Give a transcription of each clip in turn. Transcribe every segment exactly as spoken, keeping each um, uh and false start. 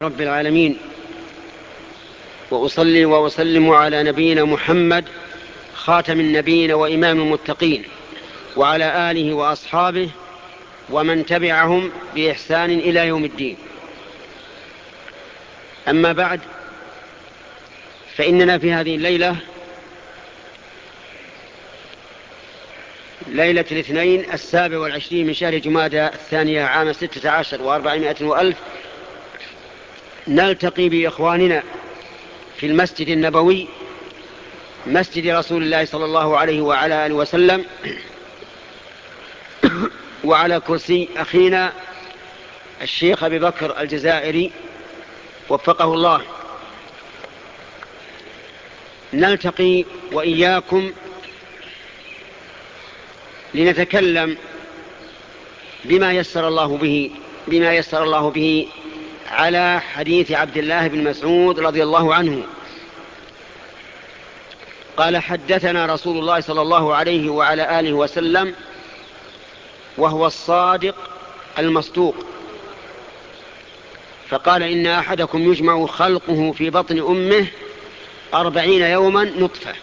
رب العالمين، وأصلي وأسلم على نبينا محمد خاتم النبيين وإمام المتقين، وعلى آله وأصحابه ومن تبعهم بإحسان إلى يوم الدين. أما بعد، فإننا في هذه الليلة ليلة الاثنين السابع والعشرين من شهر جمادى الثانية عام ستة عشر وأربعمائة وألف نلتقي بإخواننا في المسجد النبوي، مسجد رسول الله صلى الله عليه وعلى آله وسلم، وعلى كرسي أخينا الشيخ أبي بكر الجزائري وفقه الله. نلتقي وإياكم لنتكلم بما يسر الله به بما يسر الله به على حديث عبد الله بن مسعود رضي الله عنه قال: حدثنا رسول الله صلى الله عليه وعلى آله وسلم وهو الصادق المصدوق، فقال: إن أحدكم يجمع خلقه في بطن أمه أربعين يوما نطفة،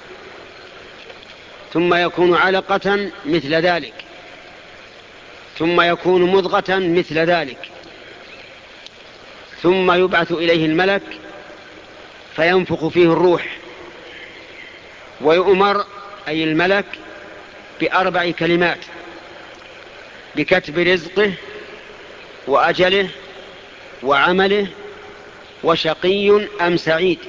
ثم يكون علقة مثل ذلك، ثم يكون مضغة مثل ذلك، ثم يبعث إليه الملك فينفخ فيه الروح، ويؤمر أي الملك بأربع كلمات: بكتب رزقه وأجله وعمله وشقي أم سعيد.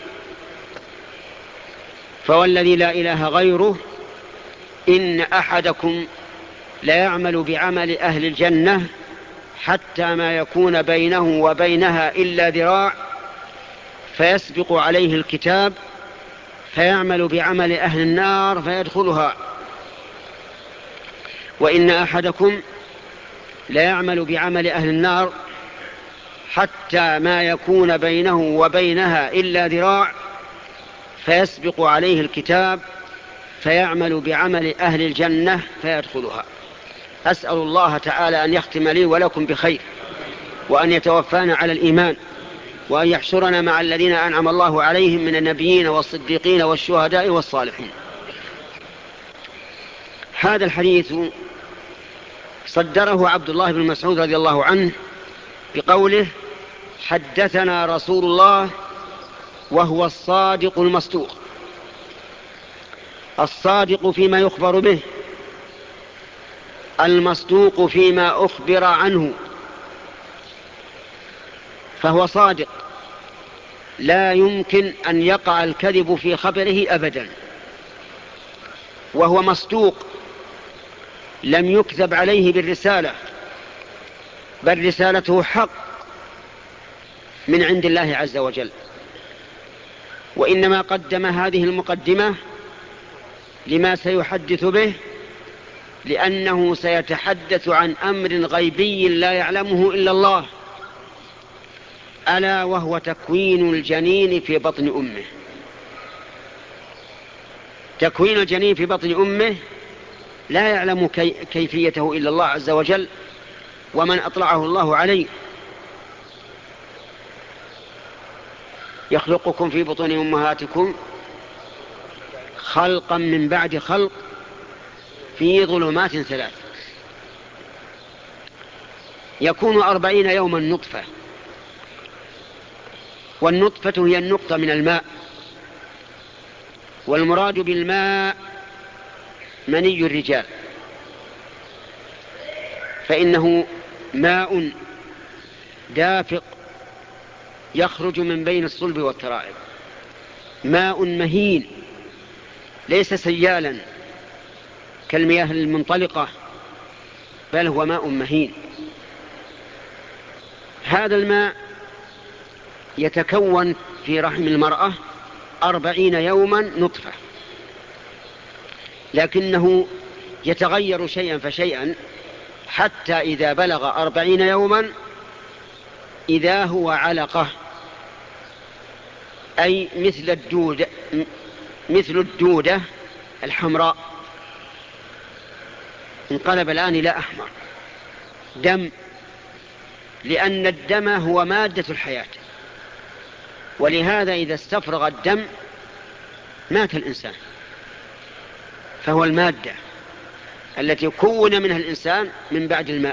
فوالذي لا إله غيره إن أحدكم لا يعمل بعمل أهل الجنة حتى ما يكون بينه وبينها إلا ذراع، فيسبق عليه الكتاب فيعمل بعمل أهل النار فيدخلها. وإن أحدكم لا يعمل بعمل أهل النار حتى ما يكون بينه وبينها إلا ذراع، فيسبق عليه الكتاب فيعمل بعمل أهل الجنة فيدخلها. أسأل الله تعالى أن يختم لي ولكم بخير، وأن يتوفانا على الإيمان، وأن يحشرنا مع الذين أنعم الله عليهم من النبيين والصديقين والشهداء والصالحين. هذا الحديث صدره عبد الله بن مسعود رضي الله عنه بقوله: حدثنا رسول الله وهو الصادق المصدوق. الصادق فيما يخبر به، المصدوق فيما أخبر عنه، فهو صادق، لا يمكن أن يقع الكذب في خبره أبدا، وهو مصدوق، لم يكذب عليه بالرسالة، بل رسالته حق من عند الله عز وجل. وإنما قدم هذه المقدمة لما سيحدث به، لأنه سيتحدث عن أمر غيبي لا يعلمه إلا الله، ألا وهو تكوين الجنين في بطن أمه. تكوين الجنين في بطن أمه لا يعلم كي كيفيته إلا الله عز وجل، ومن أطلعه الله عليه. يخلقكم في بطون أمهاتكم خلقا من بعد خلق في ظلمات ثلاث. يكون أربعين يوما نطفة، والنطفة هي النقطة من الماء، والمراد بالماء مني الرجال، فإنه ماء دافق يخرج من بين الصلب والترائب، ماء مهين ليس سيالا كالمياه المنطلقة، بل هو ماء مهين. هذا الماء يتكون في رحم المرأة أربعين يوما نطفة، لكنه يتغير شيئا فشيئا حتى إذا بلغ أربعين يوما إذا هو علقة، أي مثل الدودة مثل الدودة الحمراء، انقلب الآن إلى أحمر، دم، لأن الدم هو مادة الحياة، ولهذا إذا استفرغ الدم مات الإنسان، فهو المادة التي كون منها الإنسان من بعد الماء.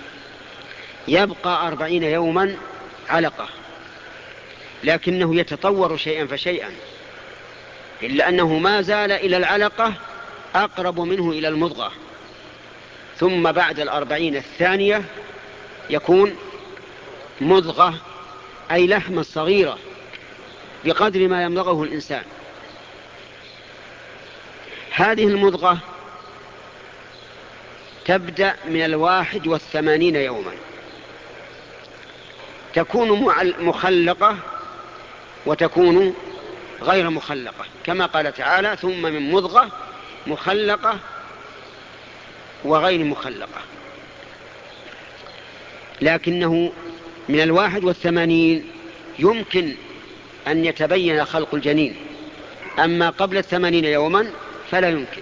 يبقى أربعين يوما علقة، لكنه يتطور شيئا فشيئا، إلا أنه ما زال إلى العلقة أقرب منه إلى المضغة، ثم بعد الأربعين الثانية يكون مضغة، أي لحمة صغيرة بقدر ما يمضغه الإنسان. هذه المضغة تبدأ من الواحد والثمانين يوما، تكون مخلقة وتكون غير مخلقة، كما قال تعالى: ثم من مضغة مخلقة وغير مخلقة. لكنه من الواحد والثمانين يمكن أن يتبين خلق الجنين، أما قبل الثمانين يوما فلا يمكن.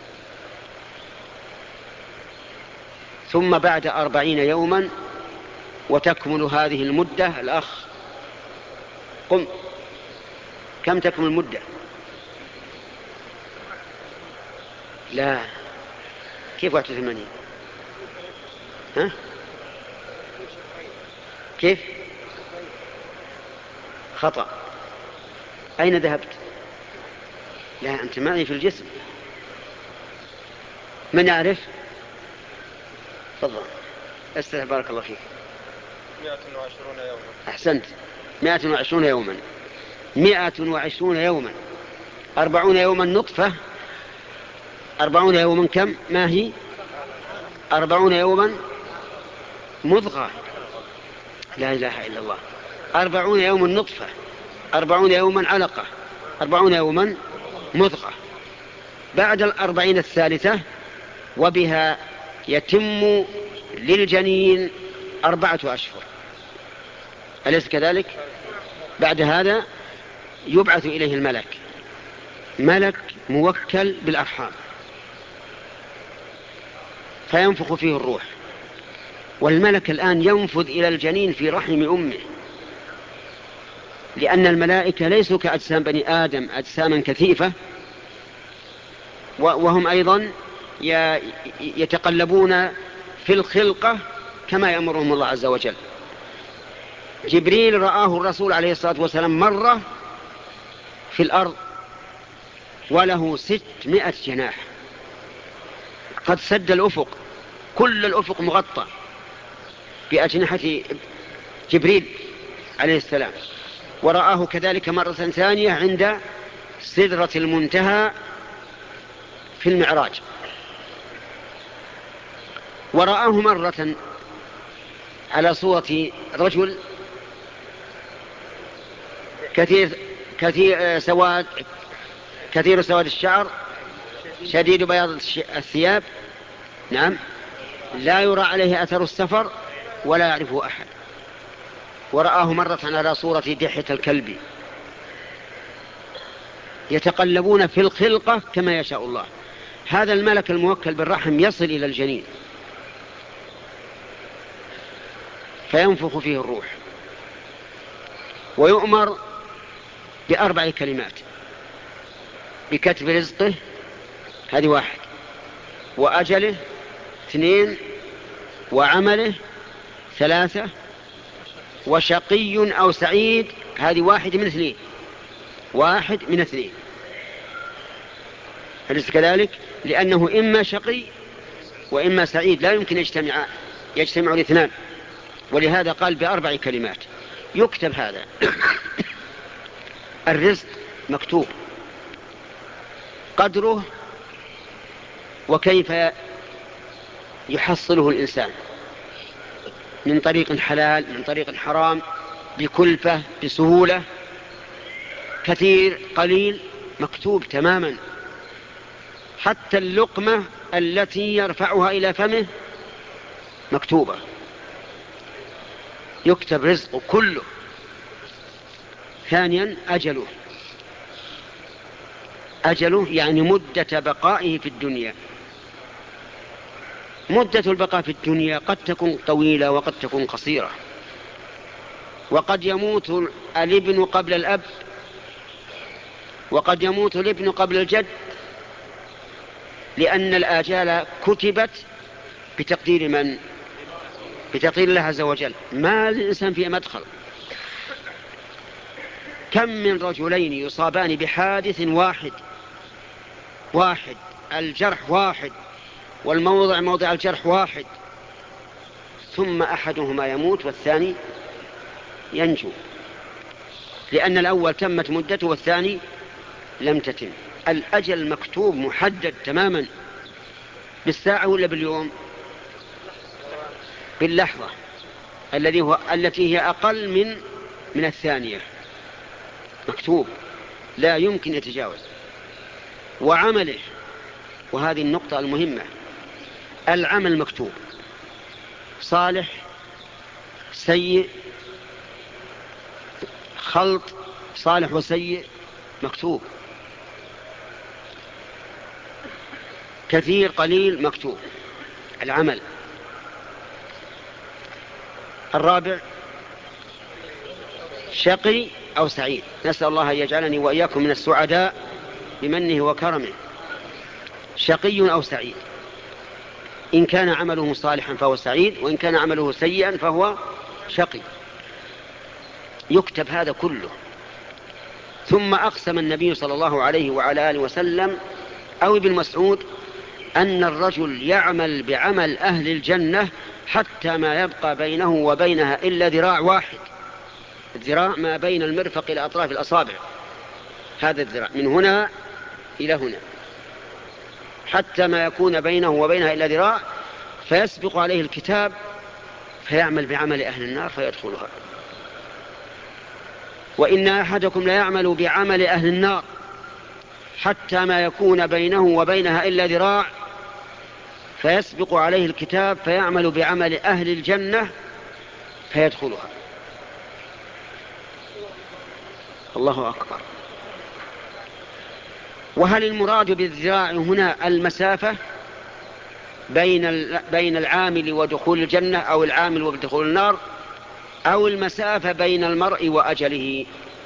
ثم بعد أربعين يوما وتكمل هذه المدة. الأخ قم، كم تكمل المدة؟ لا، كيف واحد وثمانين؟ ها؟ كيف؟ خطأ. أين ذهبت؟ لا، أنت معي في الجسم. من يعرف؟ تفضل. استرح، بارك الله فيك. مئة وعشرون يوما. أحسنت، مئة وعشرون يوما. مئة وعشرون يوما. أربعون يوما نطفة. أربعون يوما كم؟ ما هي؟ أربعون يوما مضغة. لا إله إلا الله. أربعون يوما نطفة، أربعون يوما علقة، أربعون يوما مضغة. بعد الأربعين الثالثة وبها يتم للجنين أربعة أشهر، أليس كذلك؟ بعد هذا يبعث إليه الملك، ملك موكل بالأرحام، فينفخ فيه الروح. والملك الآن ينفذ إلى الجنين في رحم أمه، لأن الملائكة ليسوا كأجسام بني آدم أجساما كثيفة، وهم أيضا يتقلبون في الخلقة كما يأمرهم الله عز وجل. جبريل رآه الرسول عليه الصلاة والسلام مرة في الأرض وله ستمائة جناح، قد سد الأفق، كل الأفق مغطى بأجنحة جبريل عليه السلام. ورآه كذلك مرة ثانية عند سدرة المنتهى في المعراج. ورآه مرة على صورة رجل كثير كثير سواد كثير سواد الشعر، شديد بياض الثياب، نعم، لا يرى عليه أثر السفر ولا يعرفه أحد. ورآه مرة على صورة دحية الكلب. يتقلبون في الخلقة كما يشاء الله. هذا الملك الموكل بالرحم يصل إلى الجنين فينفخ فيه الروح، ويؤمر بأربع كلمات: بكتب رزقه، هذه واحد، وأجله اثنين، وعمله ثلاثة، وشقي أو سعيد، هذه واحد من اثنين، واحد من اثنين، أليس كذلك؟ لأنه إما شقي وإما سعيد، لا يمكن يجتمع يجتمع الاثنان، ولهذا قال بأربع كلمات يكتب هذا. الرزق مكتوب، قدره وكيف يحصله الإنسان، من طريق حلال من طريق حرام، بكلفة بسهولة، كثير قليل، مكتوب تماما. حتى اللقمة التي يرفعها إلى فمه مكتوبة، يكتب رزقه كله. ثانيا أجله، أجله يعني مدة بقائه في الدنيا. مدة البقاء في الدنيا قد تكون طويلة وقد تكون قصيرة، وقد يموت الابن قبل الأب، وقد يموت الابن قبل الجد، لأن الآجال كتبت بتقدير من؟ بتقدير الله عز وجل، ما الإنسان فيه مدخل. كم من رجلين يصابان بحادث واحد واحد الجرح واحد والموضع موضع الجرح واحد، ثم أحدهما يموت والثاني ينجو، لأن الأول تمت مدته والثاني لم تتم. الأجل مكتوب محدد تماما، بالساعة ولا باليوم؟ باللحظة الذي هو التي هي أقل من من الثانية، مكتوب لا يمكن يتجاوز. وعمله، وهذه النقطة المهمة، العمل مكتوب، صالح سيء، خلط صالح وسيء مكتوب، كثير قليل مكتوب العمل. الرابع شقي أو سعيد، نسأل الله أن يجعلني وإياكم من السعداء بمنه وكرمه. شقي أو سعيد، إن كان عمله صالحا فهو سعيد، وإن كان عمله سيئا فهو شقي، يكتب هذا كله. ثم أقسم النبي صلى الله عليه وعلى آله وسلم أو ابن مسعود أن الرجل يعمل بعمل أهل الجنة حتى ما يبقى بينه وبينها إلا ذراع واحد، الذراع ما بين المرفق إلى أطراف الأصابع، هذا الذراع من هنا إلى هنا، حتى ما يكون بينه وبينها إلا ذراع، فيسبق عليه الكتاب فيعمل بعمل أهل النار فيدخلها. وإن أحدكم لا يعمل بعمل أهل النار حتى ما يكون بينه وبينها إلا ذراع، فيسبق عليه الكتاب فيعمل بعمل أهل الجنة فيدخلها. الله أكبر. وهل المراد بالذراع هنا المسافة بين بين العامل ودخول الجنة، أو العامل ودخول النار، أو المسافة بين المرء وأجله؟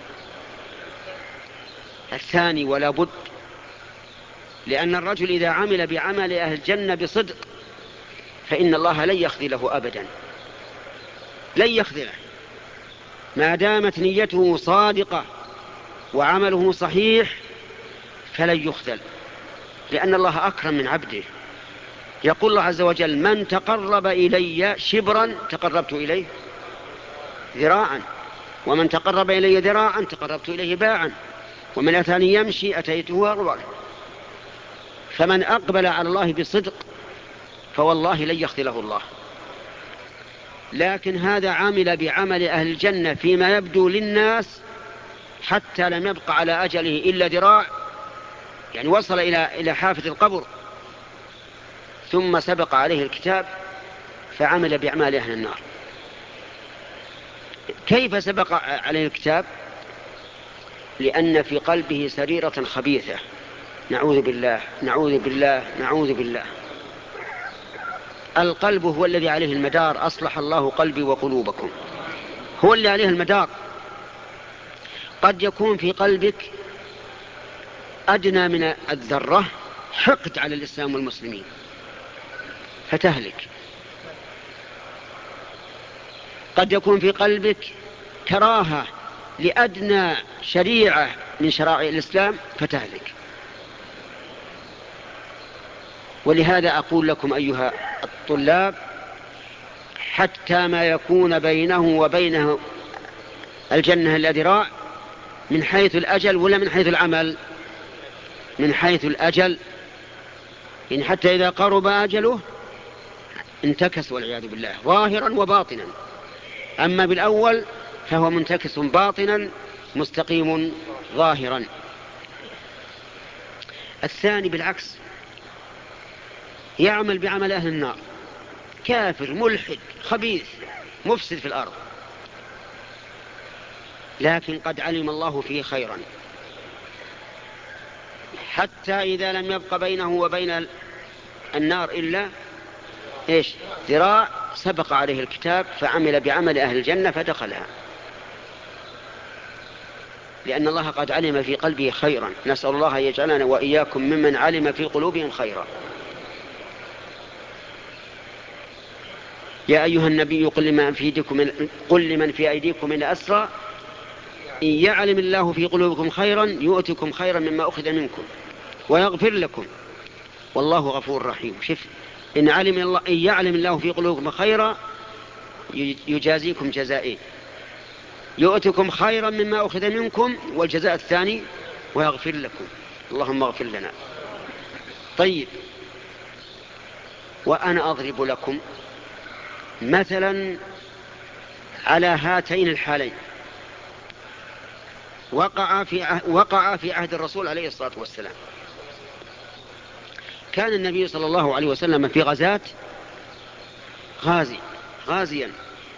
الثاني ولا بد، لأن الرجل إذا عمل بعمل أهل الجنة بصدق فإن الله لن يخذله أبدا، لن يخذله ما دامت نيته صادقة وعمله صحيح، فلن يخذل، لأن الله أكرم من عبده. يقول الله عز وجل: من تقرب إلي شبرا تقربت إليه ذراعا، ومن تقرب إلي ذراعا تقربت إليه باعا، ومن أتاني يمشي أتيته هرولة. فمن أقبل على الله بصدق فوالله لن يخذله الله. لكن هذا عمل بعمل أهل الجنة فيما يبدو للناس حتى لم يبق على أجله إلا ذراع، يعني وصل إلى إلى حافة القبر، ثم سبق عليه الكتاب فعمل بأعمال أهل النار. كيف سبق عليه الكتاب؟ لأن في قلبه سريرة خبيثة، نعوذ بالله نعوذ بالله نعوذ بالله. القلب هو الذي عليه المدار، أصلح الله قلبي وقلوبكم، هو اللي عليه المدار. قد يكون في قلبك أدنى من الذرة حقد على الإسلام والمسلمين فتهلك، قد يكون في قلبك كراهة لأدنى شريعة من شرائع الإسلام فتهلك. ولهذا أقول لكم أيها الطلاب: حتى ما يكون بينه وبينه الجنة إلا ذراع، من حيث الأجل ولا من حيث العمل؟ من حيث الأجل، يعني حتى إذا قرب أجله انتكس والعياذ بالله ظاهرا وباطنا. أما بالأول فهو منتكس باطنا مستقيم ظاهرا. الثاني بالعكس، يعمل بعمل أهل النار، كافر ملحد خبيث مفسد في الأرض، لكن قد علم الله فيه خيرا، حتى إذا لم يبق بينه وبين النار إلا إيش؟ ذراع، سبق عليه الكتاب فعمل بعمل أهل الجنة فدخلها. لأن الله قد علم في قلبه خيرا. نسأل الله أن يجعلنا وإياكم ممن علم في قلوبهم خيرا. يا أيها النبي قل لمن في أيديكم من, قل لمن في أيديكم من أسرى إن يعلم الله في قلوبكم خيرا يؤتكم خيرا مما أخذ منكم ويغفر لكم والله غفور رحيم. شف إن, علم الله إن يعلم الله في قلوبكم خيرا يجازيكم جزائين، يؤتكم خيرا مما أخذ منكم، والجزاء الثاني ويغفر لكم. اللهم اغفر لنا. طيب، وأنا أضرب لكم مثلا على هاتين الحالين وقع في وقع في عهد الرسول عليه الصلاة والسلام. كان النبي صلى الله عليه وسلم في غزاة غازي غازيا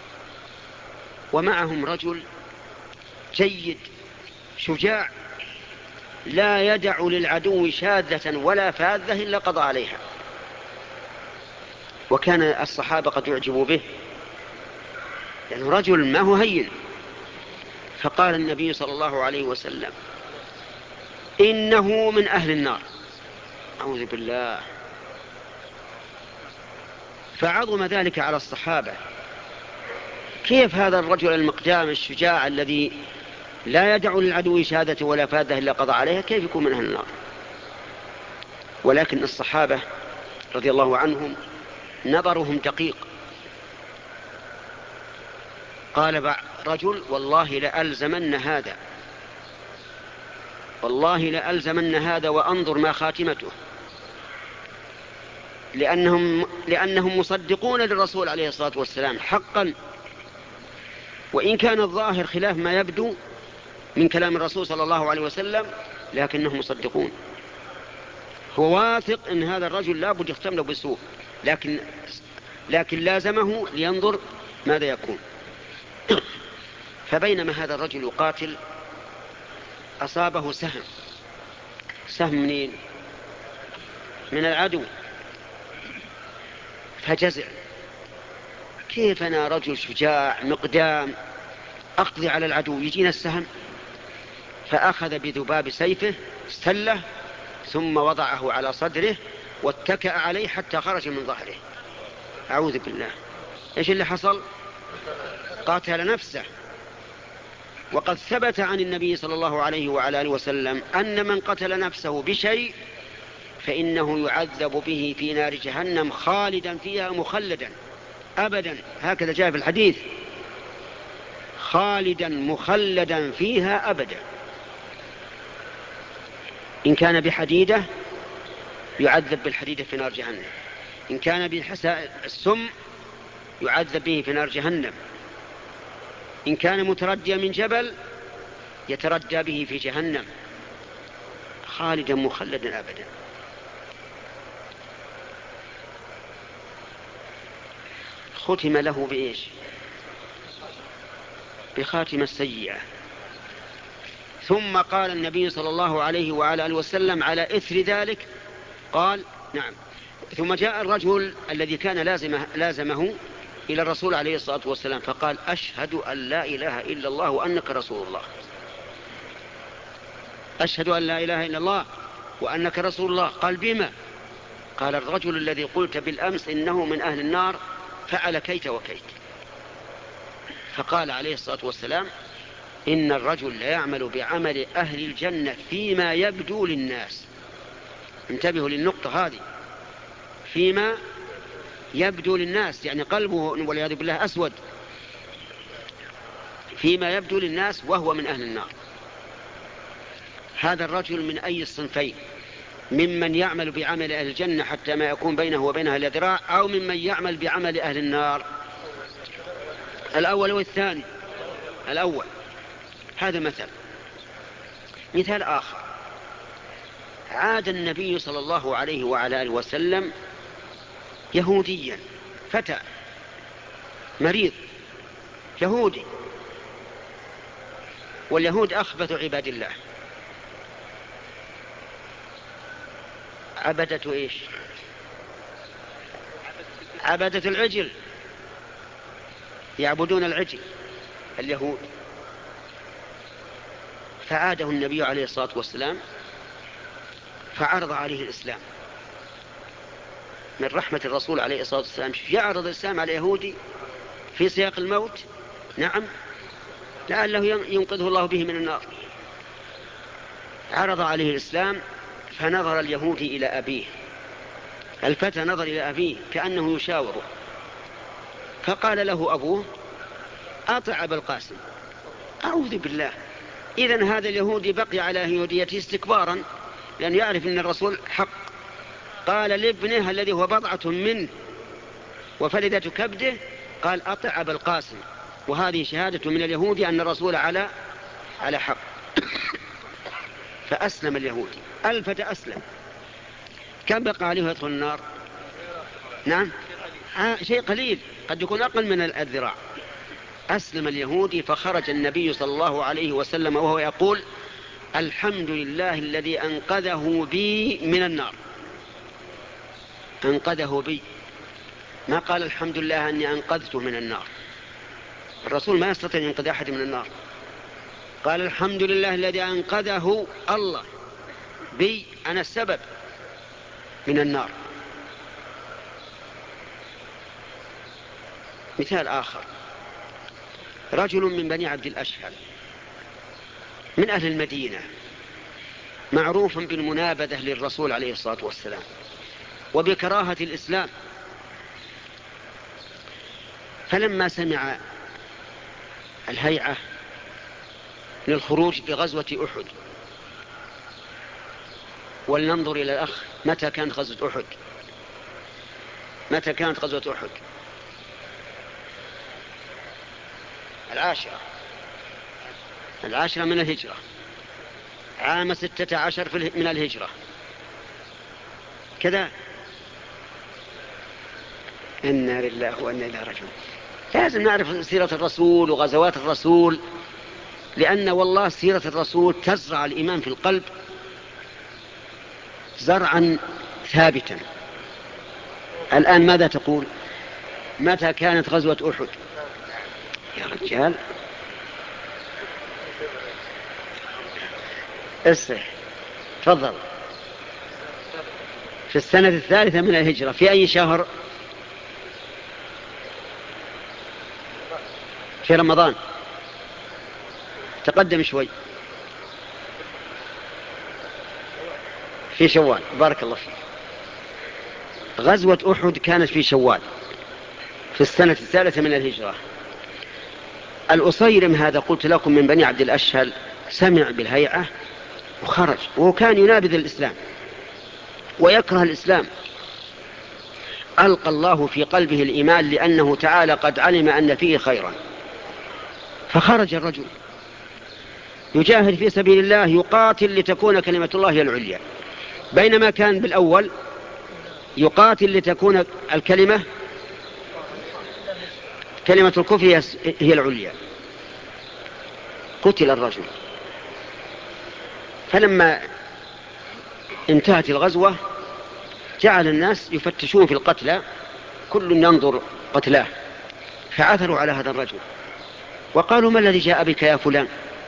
ومعهم رجل جيد شجاع لا يدع للعدو شاذة ولا فاذة إلا قضى عليها، وكان الصحابة قد يعجبوا به لأنه يعني رجل ما هو هين. فقال النبي صلى الله عليه وسلم إنه من أهل النار. أعوذ بالله. فعظم ذلك على الصحابة. كيف هذا الرجل المقدام الشجاع الذي لا يدع للعدو شهادة ولا فادة إلا قضى عليها كيف يكون من أهل النار؟ ولكن الصحابة رضي الله عنهم نظرهم دقيق. قال رجل والله لألزمن هذا والله لألزمن هذا وأنظر ما خاتمته، لأنهم, لأنهم مصدقون للرسول عليه الصلاة والسلام حقا، وإن كان الظاهر خلاف ما يبدو من كلام الرسول صلى الله عليه وسلم لكنهم مصدقون. هو واثق أن هذا الرجل لا بد يختم له بسوء، لكن, لكن لازمه لينظر ماذا يكون. فبينما هذا الرجل يقاتل أصابه سهم سهم منين؟ من العدو. فجزع، كيف أنا رجل شجاع مقدام أقضي على العدو يجينا السهم؟ فأخذ بذباب سيفه استله ثم وضعه على صدره واتكأ عليه حتى خرج من ظهره. أعوذ بالله. إيش اللي حصل؟ قاتل نفسه. وقد ثبت عن النبي صلى الله عليه وعلى آله وسلم أن من قتل نفسه بشيء فإنه يعذب به في نار جهنم خالدا فيها مخلدا أبدا. هكذا جاء في الحديث، خالدا مخلدا فيها أبدا. إن كان بحديدة يعذب بالحديدة في نار جهنم، إن كان بحساء السم يعذب به في نار جهنم، إن كان مترديا من جبل يتردى به في جهنم خالدا مخلدا أبدا. ختم له بإيش؟ بخاتمة السيئة. ثم قال النبي صلى الله عليه وعلى آله وسلم على إثر ذلك قال نعم. ثم جاء الرجل الذي كان لازمه, لازمه إلى الرسول عليه الصلاة والسلام فقال أشهد أن لا إله إلا الله وأنك رسول الله. أشهد أن لا إله إلا الله وأنك رسول الله. قال بما؟ قال الرجل الذي قلت بالأمس إنه من أهل النار فعل كيت وكيت. فقال عليه الصلاة والسلام إن الرجل لا يعمل بعمل أهل الجنة فيما يبدو للناس. انتبهوا للنقطة هذه، فيما يبدو للناس يعني قلبه والعياذ بالله أسود، فيما يبدو للناس وهو من أهل النار. هذا الرجل من أي الصنفين؟ ممن يعمل بعمل أهل الجنة حتى ما يكون بينه وبينها إلا ذراع، أو ممن يعمل بعمل أهل النار؟ الأول والثاني. الأول. هذا مثل. مثال آخر، عاد النبي صلى الله عليه وعلى آله وسلم يهوديا فتى مريض يهودي، واليهود أخبث عباد الله. عبدة إيش؟ عبدة العجل، يعبدون العجل اليهود. فعاده النبي عليه الصلاة والسلام فعرض عليه الإسلام. من رحمة الرسول عليه الصلاة والسلام يعرض الإسلام على يهودي في سياق الموت، نعم، لعله ينقذه الله به من النار. عرض عليه الإسلام فنظر اليهودي إلى أبيه، الفتى نظر إلى أبيه كأنه يشاوره، فقال له أبوه: أطع أبا القاسم. أعوذ بالله! إذن هذا اليهودي بقي على يهوديته استكبارا لأنه يعرف أن الرسول حق. قال لابنه الذي هو بضعة منه وفلذة كبده، قال: أطع أبا القاسم. وهذه شهادة من اليهودي أن الرسول على على حق. فأسلم اليهودي، الفتى أسلم. كم بقى عليه يدخل النار؟ نعم، شيء قليل، قد يكون أقل من الذراع. أسلم اليهودي فخرج النبي صلى الله عليه وسلم وهو يقول: الحمد لله الذي أنقذه بي من النار. أنقذه بي، ما قال الحمد لله أني أنقذته من النار. الرسول ما يستطيع أن ينقذ أحد من النار. قال: الحمد لله الذي أنقذه الله بي، أنا السبب من النار. مثال آخر: رجل من بني عبد الأشهل من أهل المدينة، معروف بالمنابذة للرسول عليه الصلاة والسلام وبكراهة الإسلام. فلما سمع الهيعة للخروج بغزوة أحد، ولننظر إلى الأخ، متى كانت غزوة أحد؟ متى كانت غزوة أحد؟ العاشرة العاشرة من الهجرة، عام ستة عشر من الهجرة، كذا. إنا لله وإنا إليه راجعون. لازم نعرف سيرة الرسول وغزوات الرسول، لأن والله سيرة الرسول تزرع الإيمان في القلب زرعا ثابتا. الآن ماذا تقول؟ متى كانت غزوة أحد؟ يا رجال اسرح، تفضل. في السنة الثالثة من الهجرة. في أي شهر؟ في رمضان. تقدم شوي. في شوال. بارك الله فيك. غزوة أحد كانت في شوال في السنة الثالثة من الهجرة. الأصيرم هذا قلت لكم من بني عبد الأشهل سمع بالهيعة وخرج، وهو كان ينابذ الإسلام ويكره الإسلام. ألقى الله في قلبه الإيمان لأنه تعالى قد علم أن فيه خيرا، فخرج الرجل يجاهد في سبيل الله، يقاتل لتكون كلمة الله هي العليا، بينما كان بالأول يقاتل لتكون الكلمة كلمة الكفر هي العليا. قتل الرجل. فلما انتهت الغزوة جعل الناس يفتشون في القتلى، كل ينظر قتلاه، فعثروا على هذا الرجل وقالوا: ما الذي جاء بك يا فلان؟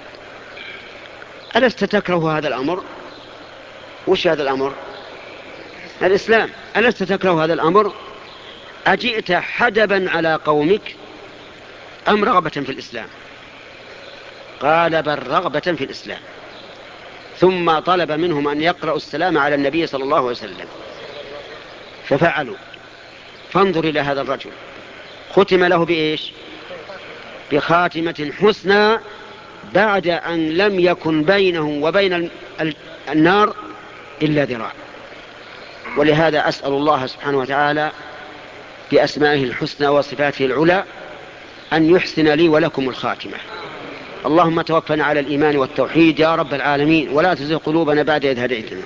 ألست تكره هذا الأمر؟ وش هذا الأمر؟ الإسلام. ألست تكره هذا الأمر؟ أجئت حدبا على قومك أم رغبة في الإسلام؟ قال: بل رغبة في الإسلام. ثم طلب منهم أن يقرأوا السلام على النبي صلى الله عليه وسلم، ففعلوا. فانظر إلى هذا الرجل، ختم له بإيش؟ بخاتمة حسنى، بعد أن لم يكن بينه وبين النار إلا ذراع. ولهذا أسأل الله سبحانه وتعالى بأسمائه الحسنى وصفاته العلى أن يحسن لي ولكم الخاتمة. اللهم توفنا على الإيمان والتوحيد يا رب العالمين، ولا تزغ قلوبنا بعد إذ هديتنا.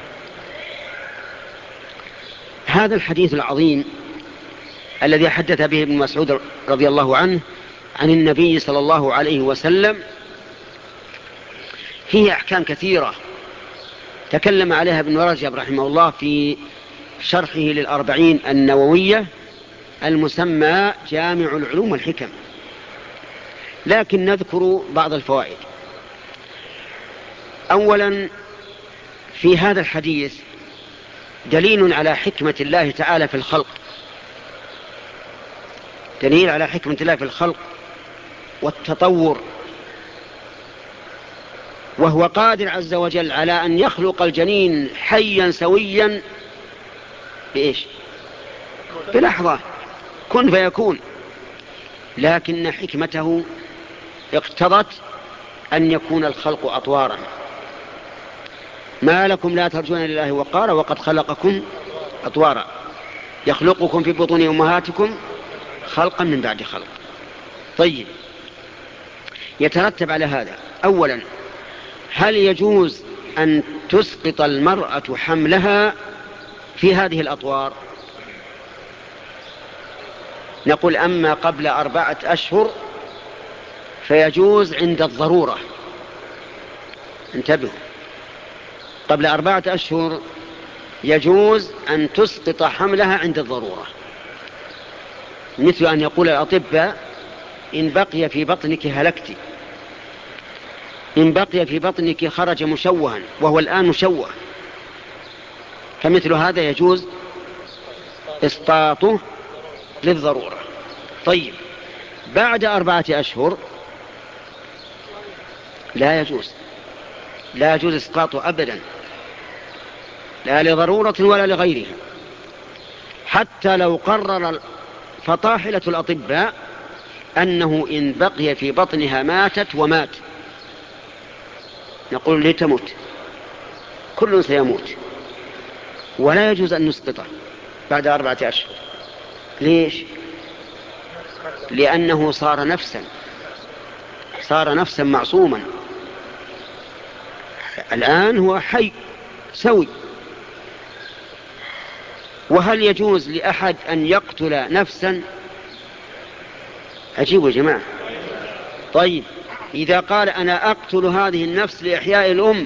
هذا الحديث العظيم الذي حدث به ابن مسعود رضي الله عنه عن النبي صلى الله عليه وسلم فيه أحكام كثيرة تكلم عليها ابن رجب رحمه الله في شرحه للأربعين النووية المسمى جامع العلوم والحكم، لكن نذكر بعض الفوائد. أولا في هذا الحديث دليل على حكمة الله تعالى في الخلق، دليل على حكمة الله في الخلق والتطور، وهو قادر عز وجل على أن يخلق الجنين حيا سويا بإيش؟ بلحظة، كن فيكون. لكن حكمته اقتضت أن يكون الخلق أطوارا. ما لكم لا ترجون لله وقارا وقد خلقكم أطوارا يخلقكم في بطون أمهاتكم خلقا من بعد خلق. طيب، يترتب على هذا أولا، هل يجوز أن تسقط المرأة حملها في هذه الأطوار؟ نقول أما قبل أربعة أشهر فيجوز عند الضرورة. انتبهوا، قبل أربعة أشهر يجوز أن تسقط حملها عند الضرورة، مثل أن يقول الأطباء إن بقي في بطنك هلكت، إن بقي في بطنك خرج مشوها، وهو الآن مشوه، فمثل هذا يجوز إسقاطه للضرورة. طيب، بعد أربعة أشهر لا يجوز، لا يجوز إسقاطه أبدا، لا لضرورة ولا لغيرها، حتى لو قرر فطاحلة الأطباء أنه إن بقي في بطنها ماتت ومات، نقول لتموت، كل سيموت، ولا يجوز أن نسقطه بعد أربعة أشهر. ليش؟ لأنه صار نفسا، صار نفسا معصوما، الآن هو حي سوي. وهل يجوز لأحد أن يقتل نفسا؟ عجيب يا جماعة. طيب، إذا قال أنا أقتل هذه النفس لإحياء الأم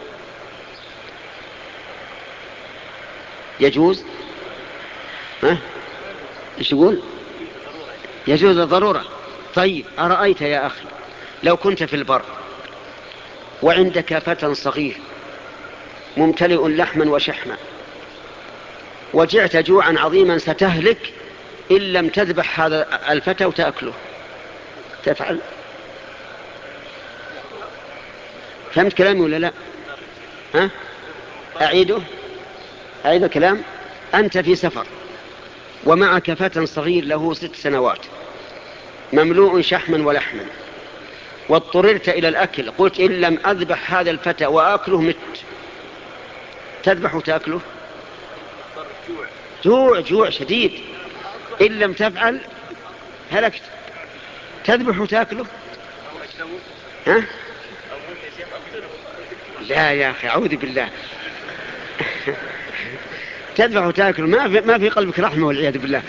يجوز؟ ها؟ إيش يقول؟ يجوز الضرورة. طيب، أرأيت يا أخي لو كنت في البر وعندك فتى صغير ممتلئ لحما وشحما، وجعت جوعا عظيما ستهلك إن لم تذبح هذا الفتى وتأكله، تفعل؟ فهمت كلامي ولا لا؟ ها؟ أعيده أعيد الكلام. أنت في سفر ومعك فتى صغير له ست سنوات مملوء شحما ولحما، واضطررت إلى الأكل، قلت إن لم أذبح هذا الفتى وأكله مت، تذبح وتأكله؟ جوع جوع شديد، إن لم تفعل هلكت، تذبح وتأكله؟ ها؟ لا يا أخي، أعوذ بالله. تذبح وتأكله، ما في, ما في قلبك رحمة والعياذ بالله،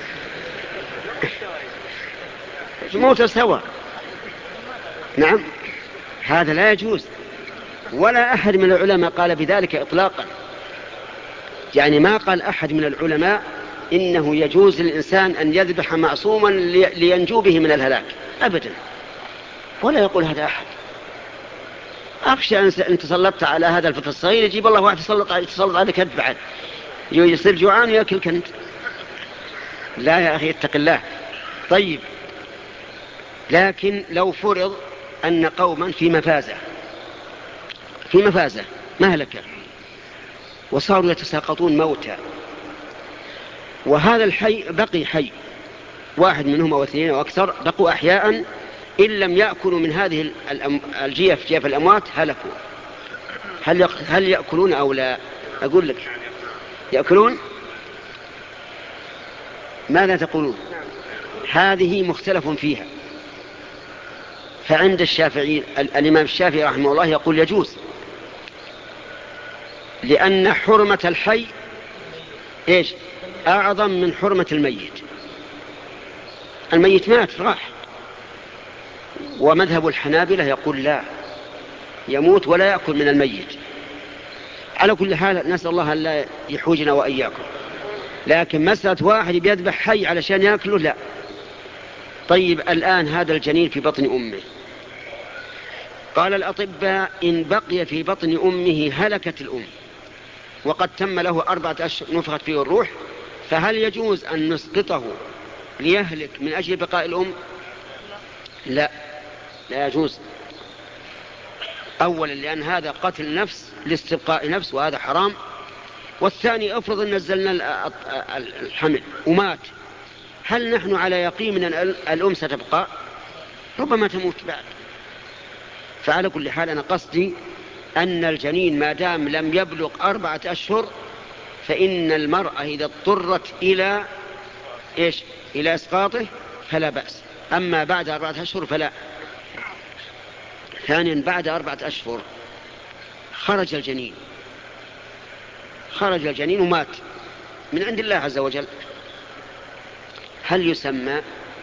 موت سوا. نعم، هذا لا يجوز، ولا أحد من العلماء قال بذلك إطلاقا، يعني ما قال أحد من العلماء إنه يجوز للإنسان أن يذبح معصوما لينجو به من الهلاك أبدا، ولا يقول هذا أحد. أخشى أن تسلطت على هذا الفتى الصغير يجيب الله واحد يسلط عليك بعد، يصير جوعان ويأكلك أنت. لا يا أخي، اتق الله. طيب، لكن لو فرض أن قوما في مفازة في مفازة مهلكة وصاروا يتساقطون موتى، وهذا الحي بقي حي، واحد منهم أو اثنين أو أكثر بقوا أحياء، إن لم يأكلوا من هذه الجيف جيف الأموات هلكوا، هل هل يأكلون أو لا؟ أقول لك يأكلون. ماذا تقولون؟ هذه مختلف فيها. فعند الشافعي الإمام الشافعي رحمه الله يقول يجوز، لأن حرمة الحي إيش؟ أعظم من حرمة الميت. الميت مات راح. ومذهب الحنابلة يقول لا، يموت ولا يأكل من الميت. على كل حال نسأل الله أن لا يحوجنا وإياكم، لكن مسألة واحد بيذبح حي علشان يأكله لا. طيب، الآن هذا الجنين في بطن أمه قال الأطباء إن بقي في بطن أمه هلكت الأم وقد تم له أربعة أشهر نفخت فيه الروح، فهل يجوز أن نسقطه ليهلك من أجل بقاء الأم؟ لا، لا يجوز. أولا لأن هذا قتل نفس لاستبقاء نفس وهذا حرام، والثاني افرض ان نزلنا الحمل ومات، هل نحن على يقين ان الأم ستبقى؟ ربما تموت بعد. فعلى كل حال أنا قصدي أن الجنين ما دام لم يبلغ أربعة أشهر فإن المرأة إذا اضطرت إلى إيش؟ إلى إسقاطه فلا بأس، أما بعد أربعة أشهر فلا. ثانيا بعد أربعة أشهر خرج الجنين خرج الجنين ومات من عند الله عز وجل، هل يسمى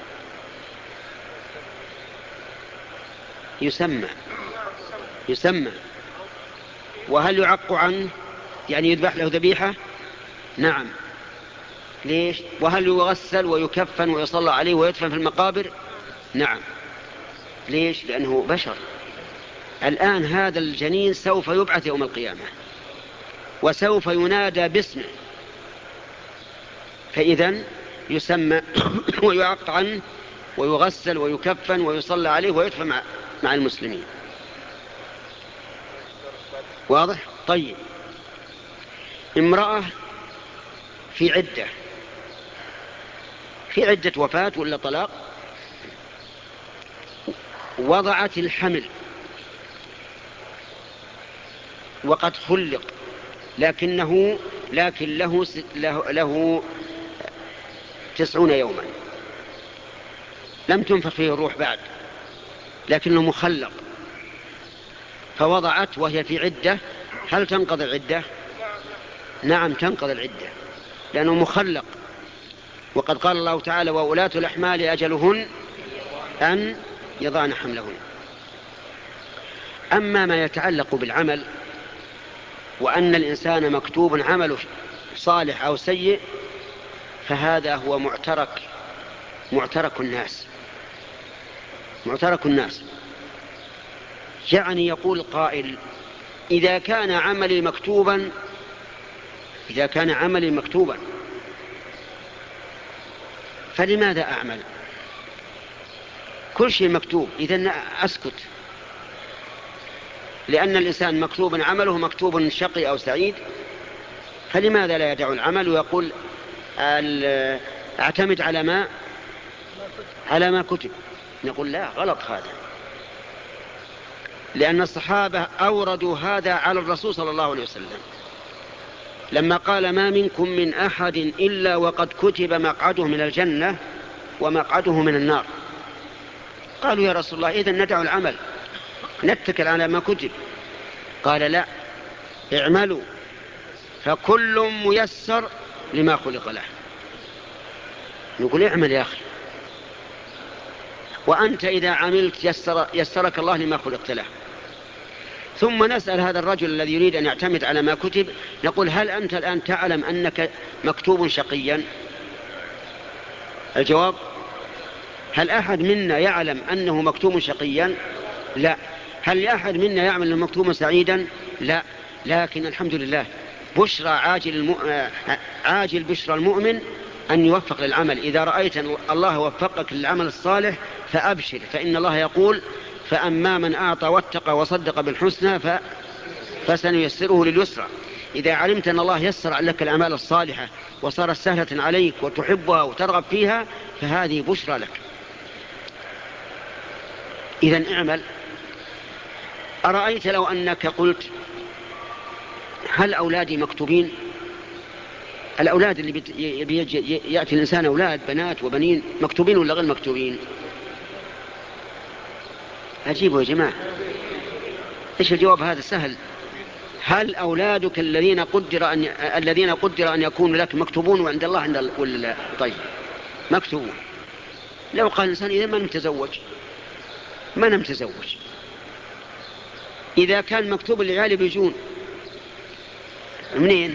يسمى يسمى وهل يعق عنه يعني يذبح له ذبيحة؟ نعم. ليش؟ وهل يغسل ويكفن ويصلى عليه ويدفن في المقابر؟ نعم. ليش؟ لأنه بشر. الآن هذا الجنين سوف يبعث يوم القيامة وسوف ينادى باسمه، فإذن يسمى ويعق عنه ويغسل ويكفن ويصلى عليه ويدفن مع, مع المسلمين. واضح؟ طيب، امرأة في عدة في عدة وفاة ولا طلاق، وضعت الحمل وقد خلق لكنه لكن له له, له تسعون يوما لم تنفخ فيه الروح بعد لكنه مخلق، فوضعت وهي في عدة، هل تنقضي العدة؟ نعم تنقضي العدة لأنه مخلق، وقد قال الله تعالى وأولاة الأحمال أجلهن أن يضعن حملهن. أما ما يتعلق بالعمل وأن الإنسان مكتوب عمله صالح أو سيء فهذا هو معترك معترك الناس معترك الناس يعني يقول قائل إذا كان عملي مكتوبا إذا كان عملي مكتوبا فلماذا أعمل؟ كل شيء مكتوب، إذن أسكت، لأن الإنسان مكتوب عمله مكتوب شقي أو سعيد، فلماذا لا يدع العمل ويقول أعتمد على ما على ما كتب؟ نقول لا، غلط هذا، لأن الصحابة أوردوا هذا على الرسول صلى الله عليه وسلم لما قال ما منكم من أحد إلا وقد كتب مقعده من الجنة ومقعده من النار. قالوا يا رسول الله إذن ندع العمل نتكل على ما كتب؟ قال لا، اعملوا فكل ميسر لما خلق له. نقول اعمل يا أخي، وأنت إذا عملت يسر يسرك الله لما خلقت له. ثم نسأل هذا الرجل الذي يريد أن يعتمد على ما كتب، نقول هل أنت الآن تعلم أنك مكتوب شقيا؟ الجواب هل أحد منا يعلم أنه مكتوب شقيا؟ لا. هل أحد منا يعمل أنه مكتوب سعيدا؟ لا. لكن الحمد لله بشرى عاجل, الم... عاجل بشرى المؤمن أن يوفق للعمل. إذا رأيت أن الله وفقك للعمل الصالح فأبشر، فإن الله يقول فأما من أعطى واتقى وصدق بالحسنى ف... فسنيسره لليسرى. إذا علمت أن الله يسر لك الأعمال الصالحة وصارت سهلة عليك وتحبها وترغب فيها فهذه بشرى لك. إذن اعمل. أرأيت لو أنك قلت هل أولادي مكتوبين؟ الأولاد اللي بيجي يأتي الإنسان أولاد بنات وبنين مكتوبين ولا غير مكتوبين؟ أجيبوا يا جماعة، إيش الجواب؟ هذا سهل. هل أولادك الذين قدر أن الذين قدر أن يكونوا لك مكتوبون وعند الله عند ال... ولا لا؟ طيب مكتوبون. لو قال الإنسان إذا ما نتزوج ما نمتزوج، إذا كان مكتوب العيال بيجون منين؟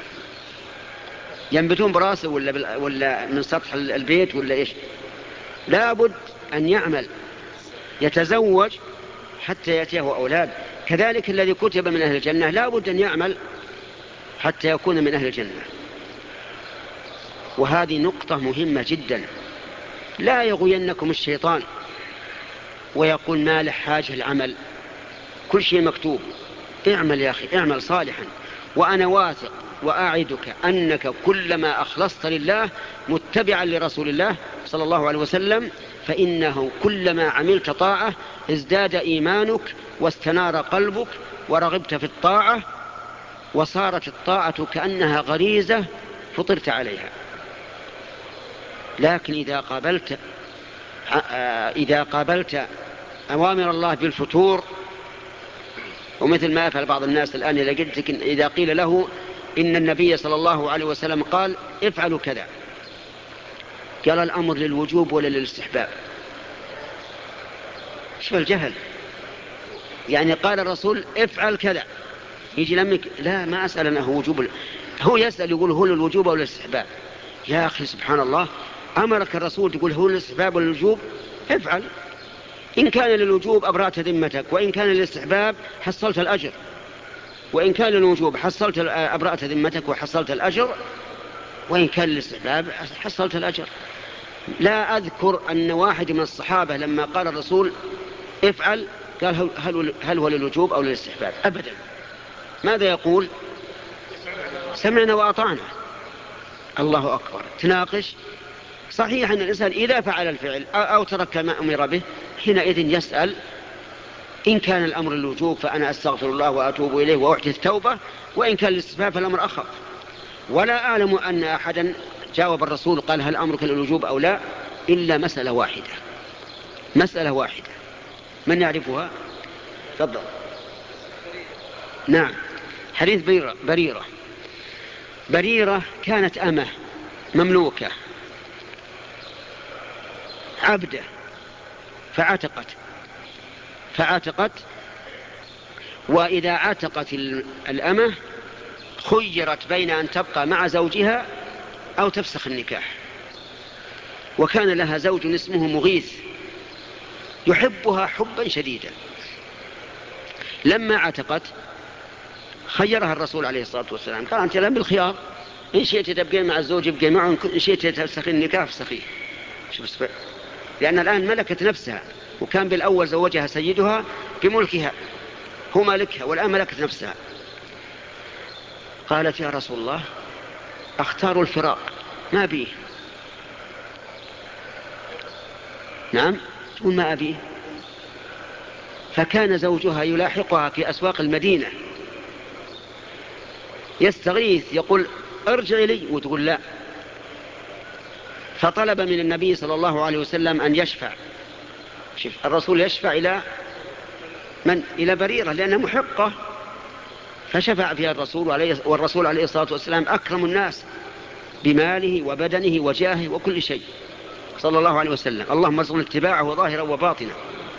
ينبتون براسه ولا بال... ولا من سطح البيت ولا إيش؟ لابد أن يعمل، يتزوج حتى يأتيه أولاد. كذلك الذي كتب من أهل الجنة لا بد أن يعمل حتى يكون من أهل الجنة. وهذه نقطة مهمة جدا. لا يغوينكم الشيطان ويقول ما له حاجة العمل، كل شيء مكتوب. اعمل يا أخي، اعمل صالحا، وأنا واثق وأعدك أنك كلما أخلصت لله متبعا لرسول الله صلى الله عليه وسلم فإنه كلما عملت طاعة ازداد إيمانك واستنار قلبك ورغبت في الطاعة، وصارت الطاعة كأنها غريزة فطرت عليها. لكن إذا قابلت إذا قابلت أوامر الله بالفتور، ومثل ما يفعل بعض الناس الآن إذا قيل له إن النبي صلى الله عليه وسلم قال افعلوا كذا، قال الأمر للوجوب ولا للاستحباب؟ شو الجهل؟ يعني قال الرسول افعل كذا، يجي لمك لا ما أسأل أنه وجوب، هو يسأل يقول هو للوجوب ولا للاستحباب؟ يا أخي سبحان الله، أمرك الرسول تقول هو للاستحباب ولا للوجوب؟ افعل. إن كان للوجوب أبرأت ذمتك، وإن كان للاستحباب حصلت الأجر، وإن كان للوجوب حصلت أبرأت ذمتك وحصلت الأجر، وإن كان للاستحباب حصلت الأجر. لا أذكر أن واحد من الصحابة لما قال الرسول افعل قال هل, هل هو للوجوب أو للاستحباب؟ أبدا. ماذا يقول؟ سمعنا وأطعنا. الله أكبر. تناقش. صحيح أن الإنسان إذا فعل الفعل أو ترك ما أمر به حينئذ يسأل إن كان الأمر للوجوب فأنا أستغفر الله وأتوب إليه وأحدث توبة، وإن كان للاستحباب فالأمر أخف. ولا أعلم أن أحدا جاوب الرسول قال هل أمرك للوجوب أو لا إلا مسألة واحدة، مسألة واحدة. من يعرفها؟ تفضل. نعم، حديث بريرة. بريرة بريرة كانت أمة مملوكة عبدة فعتقت فعتقت وإذا عتقت الأمة خيرت بين أن تبقى مع زوجها أو تفسخ النكاح. وكان لها زوج اسمه مغيث يحبها حبا شديدا. لما عتقت خيرها الرسول عليه الصلاة والسلام، قال أنت لم بالخيار، إن شئت تبقين مع الزوج ابقي معه، إن شئت تفسخي النكاح فسخيه. لأن الآن ملكت نفسها، وكان بالأول زوجها سيدها بملكها، هو مالكها، والآن ملكت نفسها. قالت يا رسول الله أختار الفراق ما أبيه. نعم، تقول ما أبيه. فكان زوجها يلاحقها في أسواق المدينة يستغيث يقول ارجع لي، وتقول لا. فطلب من النبي صلى الله عليه وسلم أن يشفع. شوف الرسول يشفع إلى من؟ إلى بريرة لأنها محقة. فشفع فيها الرسول عليه، والرسول عليه الصلاة والسلام أكرم الناس بماله وبدنه وجاهه وكل شيء صلى الله عليه وسلم. اللهم صل اتباعه ظاهرا وباطنا،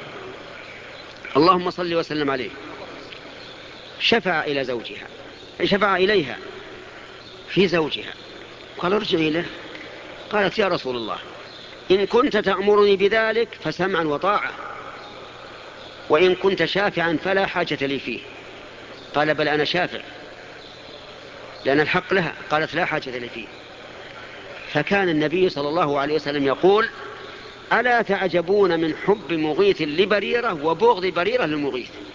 اللهم صل وسلم عليه. شفع إلى زوجها، شفع إليها في زوجها، قال ارجعي إليه. قالت يا رسول الله إن كنت تأمرني بذلك فسمعا وطاعة، وإن كنت شافعا فلا حاجة لي فيه. قال بل أنا شافع لأن الحق لها. قالت لا حاجة لي فيه. فكان النبي صلى الله عليه وسلم يقول ألا تعجبون من حب مغيث لبريرة وبغض بريرة للمغيث؟